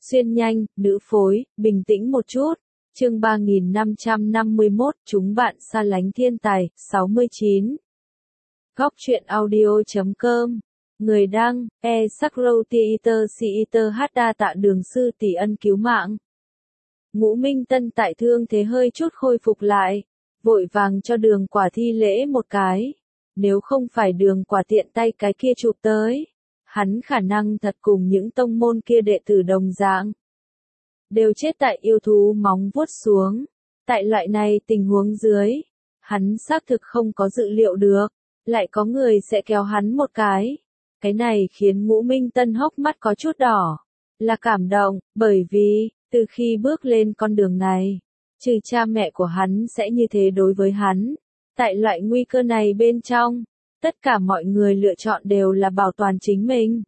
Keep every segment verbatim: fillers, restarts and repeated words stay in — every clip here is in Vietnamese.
Xuyên nhanh, nữ phối, bình tĩnh một chút. Chương ba nghìn năm trăm năm mươi mốt, chúng bạn xa lánh thiên tài, sáu mươi chín. Góc truyện audio chấm com. Người đăng, e Sakro Theater Theater hát đa tạ đường sư tỷ ân cứu mạng. Ngũ Minh Tân tại thương thế hơi chút khôi phục lại, vội vàng cho đường quả thi lễ một cái. Nếu không phải đường quả tiện tay cái kia chụp tới, hắn khả năng thật cùng những tông môn kia đệ tử đồng dạng. Đều chết tại yêu thú móng vuốt xuống. Tại loại này tình huống dưới, hắn xác thực không có dự liệu được, lại có người sẽ kéo hắn một cái. Cái này khiến Ngũ Minh Tân hốc mắt có chút đỏ, là cảm động, bởi vì, từ khi bước lên con đường này, trừ cha mẹ của hắn sẽ như thế đối với hắn. Tại loại nguy cơ này bên trong, tất cả mọi người lựa chọn đều là bảo toàn chính mình.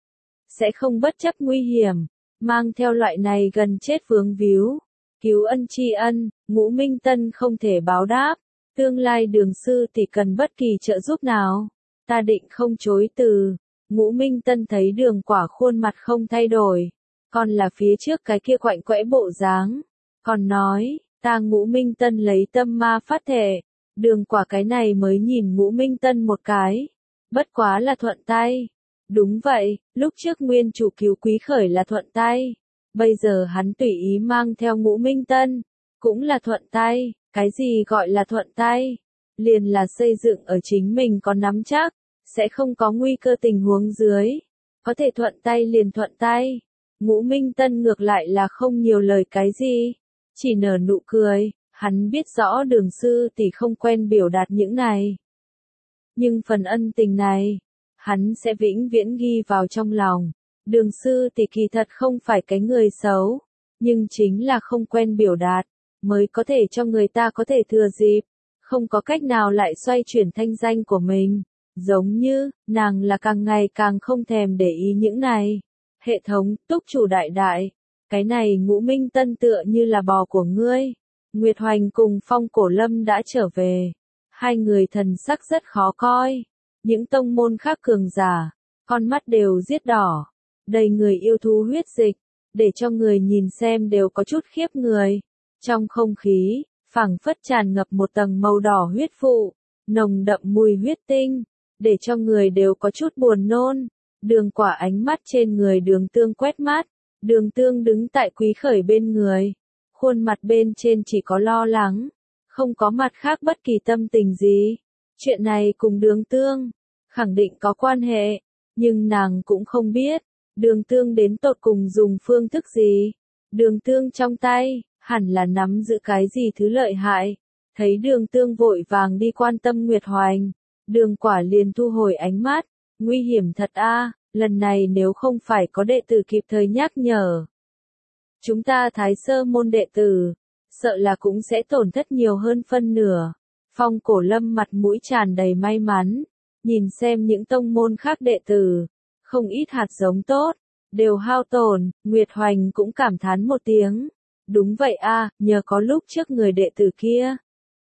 Sẽ không bất chấp nguy hiểm, mang theo loại này gần chết vướng víu. Cứu ân tri ân, Ngũ Minh Tân không thể báo đáp. Tương lai đường sư tỷ cần bất kỳ trợ giúp nào, ta định không chối từ. Ngũ Minh Tân thấy đường quả khuôn mặt không thay đổi, còn là phía trước cái kia quạnh quẽ bộ dáng. Còn nói, ta Ngũ Minh Tân lấy tâm ma phát thể. Đường quả cái này mới nhìn Ngũ Minh Tân một cái. Bất quá là thuận tay. Đúng vậy, lúc trước nguyên chủ cứu Quý Khởi là thuận tay. Bây giờ hắn tùy ý mang theo Ngũ Minh Tân, cũng là thuận tay. Cái gì gọi là thuận tay? Liền là xây dựng ở chính mình có nắm chắc, sẽ không có nguy cơ tình huống dưới. Có thể thuận tay liền thuận tay. Ngũ Minh Tân ngược lại là không nhiều lời cái gì, chỉ nở nụ cười. Hắn biết rõ đường sư tỷ không quen biểu đạt những này. Nhưng phần ân tình này, hắn sẽ vĩnh viễn ghi vào trong lòng. Đường sư tỷ kỳ thật không phải cái người xấu, nhưng chính là không quen biểu đạt, mới có thể cho người ta có thể thừa dịp, không có cách nào lại xoay chuyển thanh danh của mình. Giống như, nàng là càng ngày càng không thèm để ý những này. Hệ thống, túc chủ đại đại, cái này Ngũ Minh Tân tựa như là bò của ngươi. Nguyệt Hoành cùng Phong Cổ Lâm đã trở về. Hai người thần sắc rất khó coi. Những tông môn khác cường giả, con mắt đều giết đỏ. Đầy người yêu thú huyết dịch, để cho người nhìn xem đều có chút khiếp người. Trong không khí, phảng phất tràn ngập một tầng màu đỏ huyết phụ, nồng đậm mùi huyết tinh, để cho người đều có chút buồn nôn. Đường quả ánh mắt trên người đường tương quét mát. Đường tương đứng tại Quý Khởi bên người. Khuôn mặt bên trên chỉ có lo lắng, không có mặt khác bất kỳ tâm tình gì. Chuyện này cùng đường tương, khẳng định có quan hệ, nhưng nàng cũng không biết, đường tương đến tột cùng dùng phương thức gì. Đường tương trong tay, hẳn là nắm giữ cái gì thứ lợi hại. Thấy đường tương vội vàng đi quan tâm Nguyệt Hoành, đường quả liền thu hồi ánh mắt. Nguy hiểm thật a, lần này nếu không phải có đệ tử kịp thời nhắc nhở, chúng ta Thái Sơ môn đệ tử, sợ là cũng sẽ tổn thất nhiều hơn phân nửa. Phong Cổ Lâm mặt mũi tràn đầy may mắn, nhìn xem những tông môn khác đệ tử, không ít hạt giống tốt, đều hao tổn. Nguyệt Hoành cũng cảm thán một tiếng. Đúng vậy a, nhờ có lúc trước người đệ tử kia.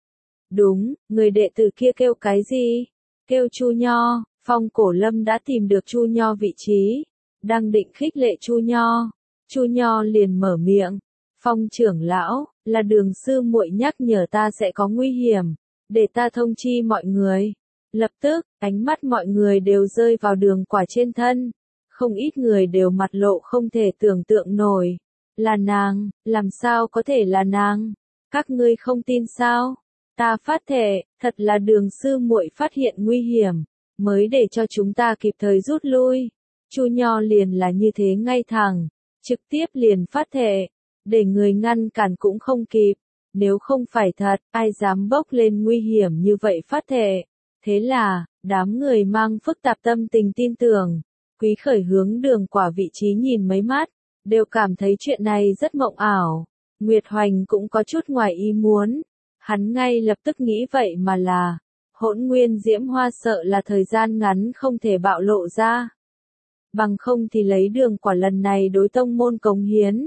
Đúng, người đệ tử kia kêu cái gì? Kêu Chu Nho. Phong Cổ Lâm đã tìm được Chu Nho vị trí, đang định khích lệ Chu Nho. Chu Nho liền mở miệng, Phong trưởng lão, là đường sư muội nhắc nhở ta sẽ có nguy hiểm, để ta thông chi mọi người. Lập tức, ánh mắt mọi người đều rơi vào đường quả trên thân, không ít người đều mặt lộ không thể tưởng tượng nổi. Là nàng, làm sao có thể là nàng? Các ngươi không tin sao? Ta phát thệ, thật là đường sư muội phát hiện nguy hiểm, mới để cho chúng ta kịp thời rút lui. Chu Nho liền là như thế ngay thẳng, trực tiếp liền phát thệ, để người ngăn cản cũng không kịp. Nếu không phải thật, ai dám bốc lên nguy hiểm như vậy phát thệ. Thế là, đám người mang phức tạp tâm tình tin tưởng. Quý Khởi hướng đường quả vị trí nhìn mấy mắt, đều cảm thấy chuyện này rất mộng ảo. Nguyệt Hoành cũng có chút ngoài ý muốn. Hắn ngay lập tức nghĩ vậy mà là, Hỗn Nguyên Diễm Hoa sợ là thời gian ngắn không thể bạo lộ ra. Bằng không thì lấy đường quả lần này đối tông môn cống hiến.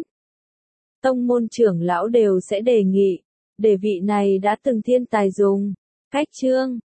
Tông môn trưởng lão đều sẽ đề nghị, để vị này đã từng thiên tài dùng. Cách chương,